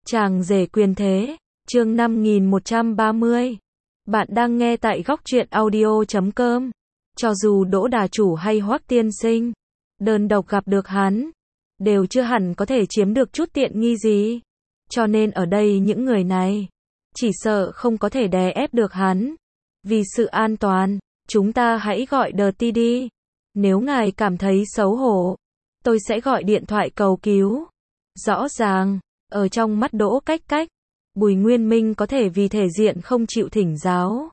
Chàng rể quyền thế, chương 5130. Bạn đang nghe tại góc truyện audio.com. Cho dù Đỗ Đà Chủ hay Hoắc Tiên Sinh, đơn độc gặp được hắn, đều chưa hẳn có thể chiếm được chút tiện nghi gì. Cho nên ở đây những người này, chỉ sợ không có thể đè ép được hắn. Vì sự an toàn, chúng ta hãy gọi Dirty đi. Nếu ngài cảm thấy xấu hổ, tôi sẽ gọi điện thoại cầu cứu. Rõ ràng, ở trong mắt Đỗ Cách Cách, Bùi Nguyên Minh có thể vì thể diện không chịu thỉnh giáo.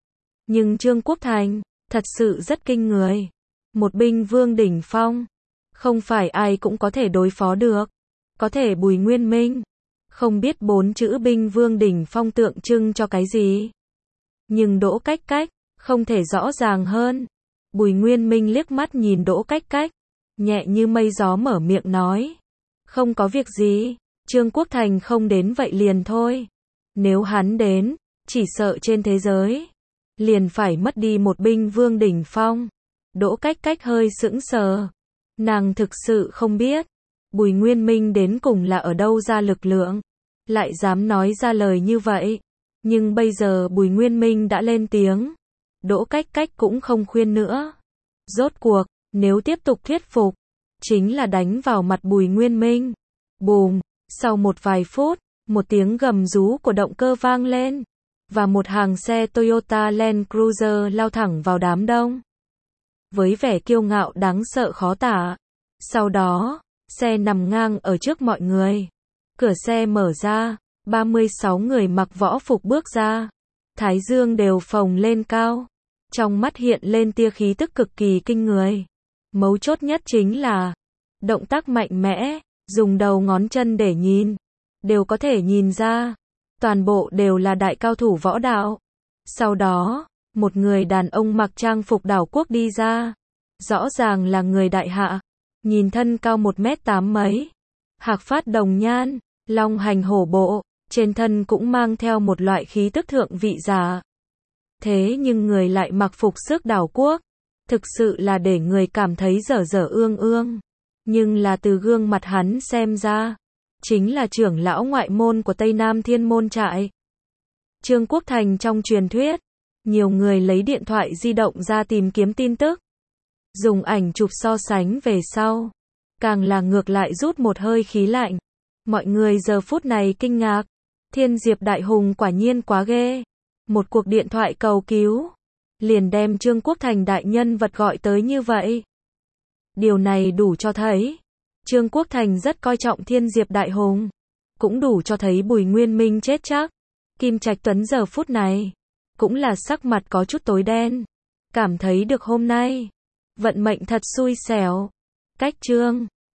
Nhưng Trương Quốc Thành, thật sự rất kinh người. Một binh vương đỉnh phong, không phải ai cũng có thể đối phó được. Có thể Bùi Nguyên Minh, không biết 4 chữ binh vương đỉnh phong tượng trưng cho cái gì. Nhưng Đỗ Cách Cách, không thể rõ ràng hơn. Bùi Nguyên Minh liếc mắt nhìn Đỗ Cách Cách, nhẹ như mây gió mở miệng nói. Không có việc gì, Trương Quốc Thành không đến vậy liền thôi. Nếu hắn đến, chỉ sợ trên thế giới, liền phải mất đi một binh vương đỉnh phong. Đỗ Cách Cách hơi sững sờ. Nàng thực sự không biết, Bùi Nguyên Minh đến cùng là ở đâu ra lực lượng, lại dám nói ra lời như vậy. Nhưng bây giờ Bùi Nguyên Minh đã lên tiếng, Đỗ Cách Cách cũng không khuyên nữa. Rốt cuộc, nếu tiếp tục thuyết phục, chính là đánh vào mặt Bùi Nguyên Minh. Bùm, sau một vài phút, một tiếng gầm rú của động cơ vang lên, và một hàng xe Toyota Land Cruiser lao thẳng vào đám đông. Với vẻ kiêu ngạo đáng sợ khó tả. Sau đó, xe nằm ngang ở trước mọi người. Cửa xe mở ra, 36 người mặc võ phục bước ra. Thái dương đều phồng lên cao. Trong mắt hiện lên tia khí tức cực kỳ kinh người. Mấu chốt nhất chính là động tác mạnh mẽ, dùng đầu ngón chân để nhìn, đều có thể nhìn ra, toàn bộ đều là đại cao thủ võ đạo. Sau đó, một người đàn ông mặc trang phục đảo quốc đi ra, rõ ràng là người đại hạ, nhìn thân cao 1m8 mấy, hạc phát đồng nhan, long hành hổ bộ, trên thân cũng mang theo một loại khí tức thượng vị giả. Thế nhưng người lại mặc phục sức đảo quốc, thực sự là để người cảm thấy dở dở ương ương. Nhưng là từ gương mặt hắn xem ra, chính là trưởng lão ngoại môn của Tây Nam Thiên Môn Trại. Trương Quốc Thành trong truyền thuyết, nhiều người lấy điện thoại di động ra tìm kiếm tin tức. Dùng ảnh chụp so sánh về sau, càng là ngược lại rút một hơi khí lạnh. Mọi người giờ phút này kinh ngạc, Thiên Diệp Đại Hùng quả nhiên quá ghê. Một cuộc điện thoại cầu cứu, liền đem Trương Quốc Thành đại nhân vật gọi tới như vậy. Điều này đủ cho thấy, Trương Quốc Thành rất coi trọng Thiên Diệp Đại Hùng. Cũng đủ cho thấy Bùi Nguyên Minh chết chắc. Kim Trạch Tuấn giờ phút này, cũng là sắc mặt có chút tối đen. Cảm thấy được hôm nay, vận mệnh thật xui xẻo. Cách Trương